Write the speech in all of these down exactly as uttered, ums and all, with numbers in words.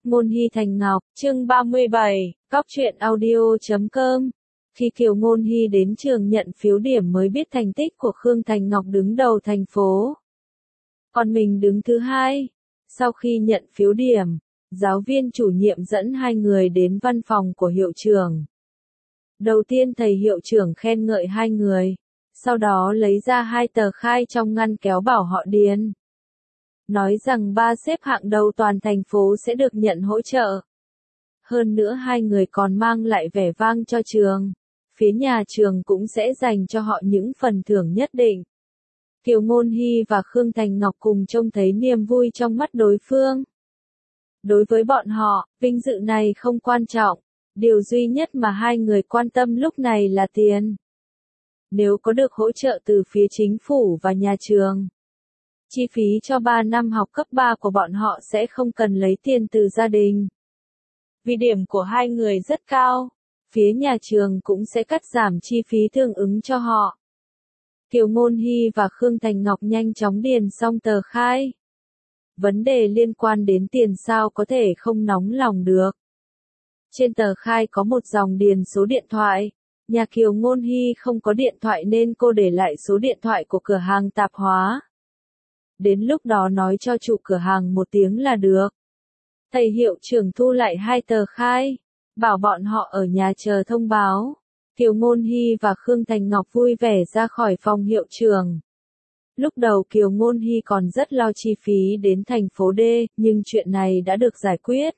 Ngôn Hy Thành Ngọc, chương ba mươi bảy, cóc truyện audio chấm com. Khi Kiều Ngôn Hy đến trường nhận phiếu điểm mới biết thành tích của Khương Thành Ngọc đứng đầu thành phố. Còn mình đứng thứ hai. Sau khi nhận phiếu điểm, giáo viên chủ nhiệm dẫn hai người đến văn phòng của hiệu trưởng. Đầu tiên thầy hiệu trưởng khen ngợi hai người, sau đó lấy ra hai tờ khai trong ngăn kéo bảo họ điền. Nói rằng ba xếp hạng đầu toàn thành phố sẽ được nhận hỗ trợ. Hơn nữa hai người còn mang lại vẻ vang cho trường. Phía nhà trường cũng sẽ dành cho họ những phần thưởng nhất định. Kiều Ngôn Hy và Khương Thành Ngọc cùng trông thấy niềm vui trong mắt đối phương. Đối với bọn họ, vinh dự này không quan trọng. Điều duy nhất mà hai người quan tâm lúc này là tiền. Nếu có được hỗ trợ từ phía chính phủ và nhà trường, chi phí cho ba năm học cấp ba của bọn họ sẽ không cần lấy tiền từ gia đình. Vì điểm của hai người rất cao, phía nhà trường cũng sẽ cắt giảm chi phí tương ứng cho họ. Kiều Ngôn Hy và Khương Thành Ngọc nhanh chóng điền xong tờ khai. Vấn đề liên quan đến tiền sao có thể không nóng lòng được. Trên tờ khai có một dòng điền số điện thoại. Nhà Kiều Ngôn Hy không có điện thoại nên cô để lại số điện thoại của cửa hàng tạp hóa. Đến lúc đó nói cho chủ cửa hàng một tiếng là được. Thầy hiệu trưởng thu lại hai tờ khai, bảo bọn họ ở nhà chờ thông báo. Kiều Ngôn Hy và Khương Thành Ngọc vui vẻ ra khỏi phòng hiệu trưởng. Lúc đầu Kiều Ngôn Hy còn rất lo chi phí đến thành phố D, nhưng chuyện này đã được giải quyết.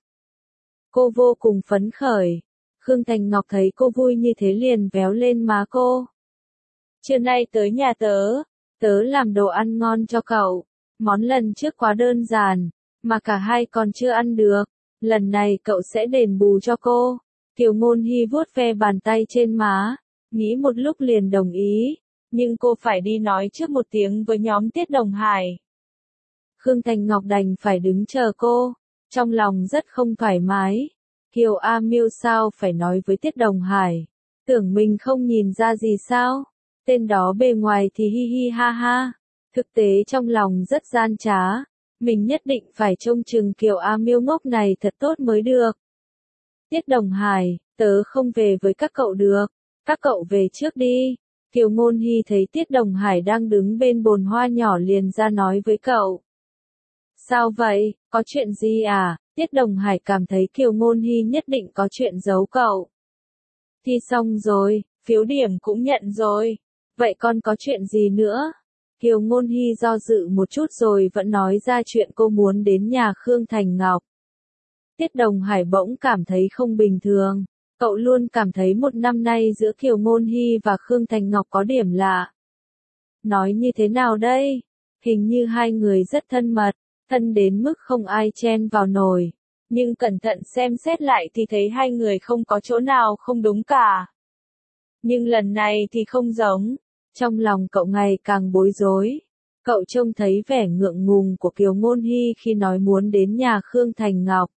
Cô vô cùng phấn khởi. Khương Thành Ngọc thấy cô vui như thế liền véo lên má cô. Trưa nay tới nhà tớ, tớ làm đồ ăn ngon cho cậu. Món lần trước quá đơn giản, mà cả hai còn chưa ăn được. Lần này cậu sẽ đền bù cho cô. Kiều Ngôn Hy vuốt ve bàn tay trên má, nghĩ một lúc liền đồng ý. Nhưng cô phải đi nói trước một tiếng với nhóm Tiết Đồng Hải. Khương Thành Ngọc đành phải đứng chờ cô, trong lòng rất không thoải mái. Kiều A Miêu sao phải nói với Tiết Đồng Hải, tưởng mình không nhìn ra gì sao, tên đó bề ngoài thì hi hi ha ha, thực tế trong lòng rất gian trá, mình nhất định phải trông chừng Kiều A Miêu ngốc này thật tốt mới được. Tiết Đồng Hải, tớ không về với các cậu được, các cậu về trước đi. Kiều Ngôn Hy thấy Tiết Đồng Hải đang đứng bên bồn hoa nhỏ liền ra nói với cậu. Sao vậy, có chuyện gì à? Tiết Đồng Hải cảm thấy Kiều Ngôn Hy nhất định có chuyện giấu cậu. Thi xong rồi, phiếu điểm cũng nhận rồi. Vậy con có chuyện gì nữa? Kiều Ngôn Hy do dự một chút rồi vẫn nói ra chuyện cô muốn đến nhà Khương Thành Ngọc. Tiết Đồng Hải bỗng cảm thấy không bình thường. Cậu luôn cảm thấy một năm nay giữa Kiều Ngôn Hy và Khương Thành Ngọc có điểm lạ. Nói như thế nào đây? Hình như hai người rất thân mật, thân đến mức không ai chen vào nổi. Nhưng cẩn thận xem xét lại thì thấy hai người không có chỗ nào không đúng cả. Nhưng lần này thì không giống. Trong lòng cậu ngày càng bối rối. Cậu trông thấy vẻ ngượng ngùng của Kiều Ngôn Hy khi nói muốn đến nhà Khương Thành Ngọc.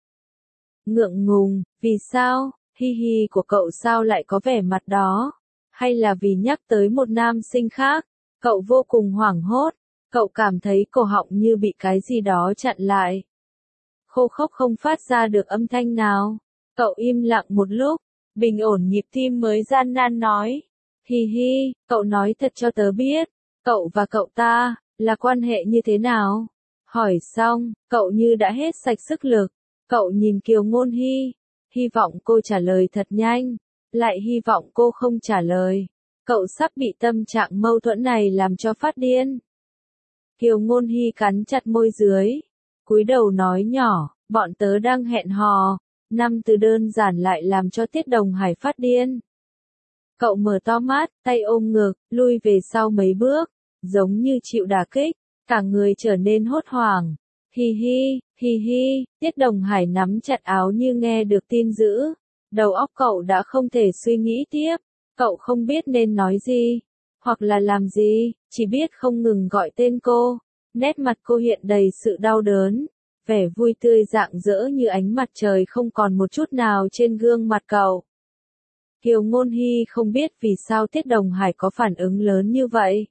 Ngượng ngùng, vì sao? Hi hi của cậu sao lại có vẻ mặt đó? Hay là vì nhắc tới một nam sinh khác? Cậu vô cùng hoảng hốt. Cậu cảm thấy cổ họng như bị cái gì đó chặn lại. Khô khốc không phát ra được âm thanh nào. Cậu im lặng một lúc, bình ổn nhịp tim mới gian nan nói. Hi hi, cậu nói thật cho tớ biết, cậu và cậu ta, là quan hệ như thế nào? Hỏi xong, cậu như đã hết sạch sức lực. Cậu nhìn Kiều Ngôn Hy, hy vọng cô trả lời thật nhanh, lại hy vọng cô không trả lời. Cậu sắp bị tâm trạng mâu thuẫn này làm cho phát điên. Kiều Ngôn Hy cắn chặt môi dưới, cúi đầu nói nhỏ, bọn tớ đang hẹn hò. Năm từ đơn giản lại làm cho Tiết Đồng Hải phát điên. Cậu mở to mắt, tay ôm ngực, lui về sau mấy bước, giống như chịu đả kích, cả người trở nên hốt hoảng. Hi hi, hi hi, Tiết Đồng Hải nắm chặt áo như nghe được tin dữ. Đầu óc cậu đã không thể suy nghĩ tiếp, cậu không biết nên nói gì, hoặc là làm gì, chỉ biết không ngừng gọi tên cô. Nét mặt cô hiện đầy sự đau đớn, vẻ vui tươi rạng rỡ như ánh mặt trời không còn một chút nào trên gương mặt cậu. Kiều Ngôn Hy không biết vì sao Tiết Đồng Hải có phản ứng lớn như vậy.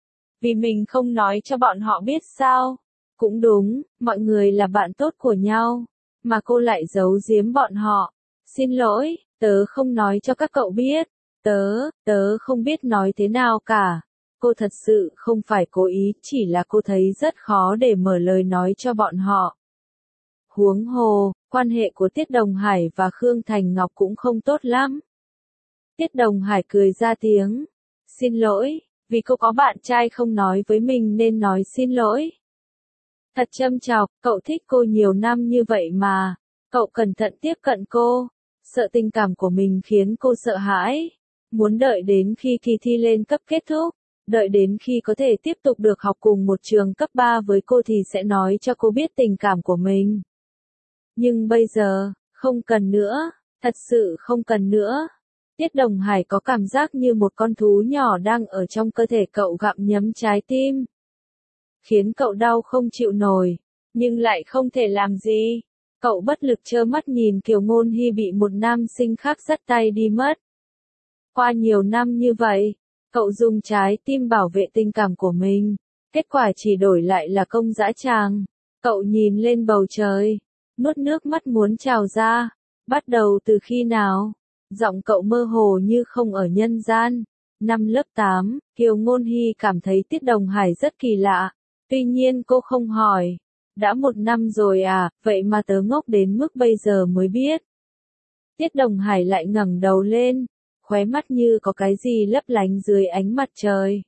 Vì mình không nói cho bọn họ biết sao? Cũng đúng, mọi người là bạn tốt của nhau. mà cô lại giấu giếm bọn họ. Xin lỗi, tớ không nói cho các cậu biết. Tớ, tớ không biết nói thế nào cả. Cô thật sự không phải cố ý, chỉ là cô thấy rất khó để mở lời nói cho bọn họ. Huống hồ, quan hệ của Tiết Đồng Hải và Khương Thành Ngọc cũng không tốt lắm. Tiết Đồng Hải cười ra tiếng. Xin lỗi, vì cô có bạn trai không nói với mình nên nói xin lỗi. Thật châm chọc, cậu thích cô nhiều năm như vậy mà. Cậu cẩn thận tiếp cận cô. Sợ tình cảm của mình khiến cô sợ hãi. Muốn đợi đến khi kỳ thi lên cấp kết thúc. Đợi đến khi có thể tiếp tục được học cùng một trường cấp ba với cô thì sẽ nói cho cô biết tình cảm của mình. Nhưng bây giờ, không cần nữa, thật sự không cần nữa. Tiết Đồng Hải có cảm giác như một con thú nhỏ đang ở trong cơ thể cậu gặm nhấm trái tim. Khiến cậu đau không chịu nổi, nhưng lại không thể làm gì. Cậu bất lực trơ mắt nhìn Kiều Ngôn Hy bị một nam sinh khác dắt tay đi mất. Qua nhiều năm như vậy, cậu dùng trái tim bảo vệ tình cảm của mình, kết quả chỉ đổi lại là công dã tràng. Cậu nhìn lên bầu trời, nuốt nước mắt muốn trào ra. Bắt đầu từ khi nào? Giọng cậu mơ hồ như không ở nhân gian. Năm lớp tám, Kiều Ngôn Hy cảm thấy Tiết Đồng Hải rất kỳ lạ. Tuy nhiên cô không hỏi. Đã một năm rồi à, vậy mà tớ ngốc đến mức bây giờ mới biết. Tiết Đồng Hải lại ngẩng đầu lên, khóe mắt như có cái gì lấp lánh dưới ánh mặt trời.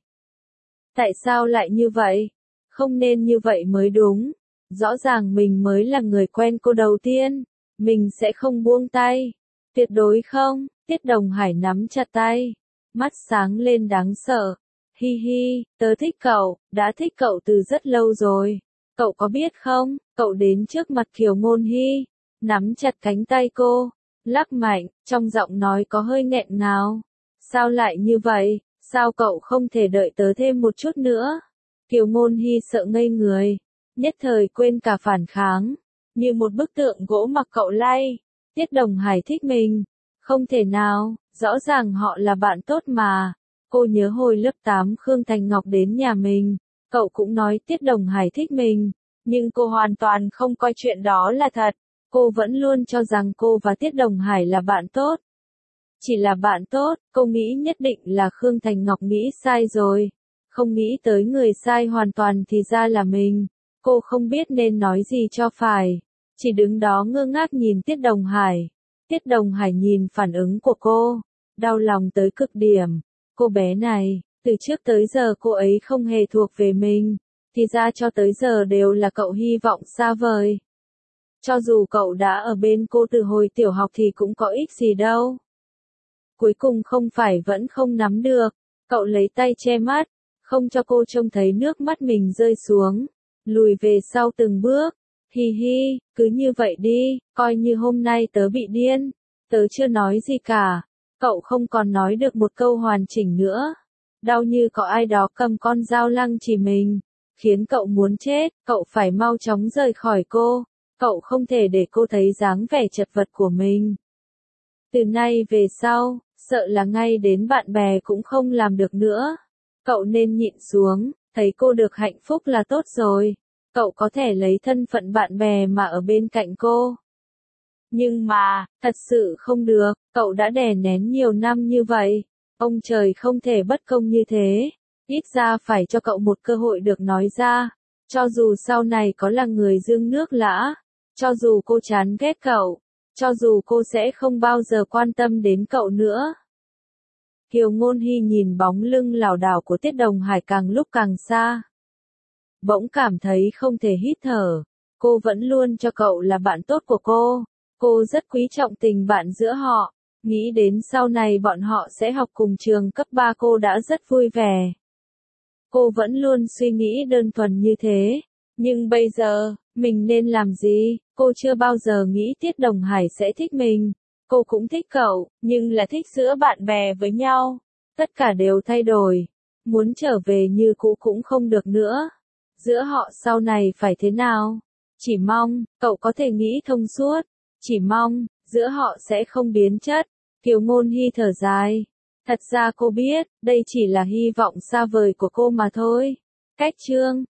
Tại sao lại như vậy? Không nên như vậy mới đúng. Rõ ràng mình mới là người quen cô đầu tiên. Mình sẽ không buông tay. Tuyệt đối không. Tiết Đồng Hải nắm chặt tay. Mắt sáng lên đáng sợ. Hi hi, tớ thích cậu, đã thích cậu từ rất lâu rồi. Cậu có biết không, cậu đến trước mặt Kiều Ngôn Hy, nắm chặt cánh tay cô, lắc mạnh, trong giọng nói có hơi nghẹn ngào. Sao lại như vậy, sao cậu không thể đợi tớ thêm một chút nữa? Kiều Ngôn Hy sợ ngây người, nhất thời quên cả phản kháng, như một bức tượng gỗ mặc cậu lay. Tiết Đồng Hải thích mình, không thể nào, rõ ràng họ là bạn tốt mà. Cô nhớ hồi lớp tám Khương Thành Ngọc đến nhà mình, cậu cũng nói Tiết Đồng Hải thích mình, nhưng cô hoàn toàn không coi chuyện đó là thật. Cô vẫn luôn cho rằng cô và Tiết Đồng Hải là bạn tốt. Chỉ là bạn tốt, cô nghĩ nhất định là Khương Thành Ngọc nghĩ sai rồi. Không nghĩ tới người sai hoàn toàn thì ra là mình. Cô không biết nên nói gì cho phải. Chỉ đứng đó ngơ ngác nhìn Tiết Đồng Hải. Tiết Đồng Hải nhìn phản ứng của cô, đau lòng tới cực điểm. Cô bé này, từ trước tới giờ cô ấy không hề thuộc về mình, thì ra cho tới giờ đều là cậu hy vọng xa vời. Cho dù cậu đã ở bên cô từ hồi tiểu học thì cũng có ích gì đâu. Cuối cùng không phải vẫn không nắm được, cậu lấy tay che mắt, không cho cô trông thấy nước mắt mình rơi xuống, lùi về sau từng bước. Hi hi, cứ như vậy đi, coi như hôm nay tớ bị điên, tớ chưa nói gì cả. Cậu không còn nói được một câu hoàn chỉnh nữa. Đau như có ai đó cầm con dao lăng chỉ mình, khiến cậu muốn chết. Cậu phải mau chóng rời khỏi cô. Cậu không thể để cô thấy dáng vẻ chật vật của mình. Từ nay về sau, sợ là ngay đến bạn bè cũng không làm được nữa. Cậu nên nhịn xuống, thấy cô được hạnh phúc là tốt rồi. Cậu có thể lấy thân phận bạn bè mà ở bên cạnh cô. Nhưng mà, thật sự không được, cậu đã đè nén nhiều năm như vậy. Ông trời không thể bất công như thế. Ít ra phải cho cậu một cơ hội được nói ra. Cho dù sau này có là người dương nước lã. Cho dù cô chán ghét cậu. Cho dù cô sẽ không bao giờ quan tâm đến cậu nữa. Kiều Ngôn Hy nhìn bóng lưng lảo đảo của Tiết Đồng Hải càng lúc càng xa. Bỗng cảm thấy không thể hít thở. Cô vẫn luôn cho cậu là bạn tốt của cô. Cô rất quý trọng tình bạn giữa họ. Nghĩ đến sau này bọn họ sẽ học cùng trường cấp ba cô đã rất vui vẻ. Cô vẫn luôn suy nghĩ đơn thuần như thế. Nhưng bây giờ, mình nên làm gì? Cô chưa bao giờ nghĩ Tiết Đồng Hải sẽ thích mình. Cô cũng thích cậu, nhưng là thích giữa bạn bè với nhau. Tất cả đều thay đổi. Muốn trở về như cũ cũng không được nữa. Giữa họ sau này phải thế nào? Chỉ mong, cậu có thể nghĩ thông suốt. Chỉ mong, giữa họ sẽ không biến chất. Kiều Ngôn Hy thở dài. Thật ra cô biết, đây chỉ là hy vọng xa vời của cô mà thôi. Cách chương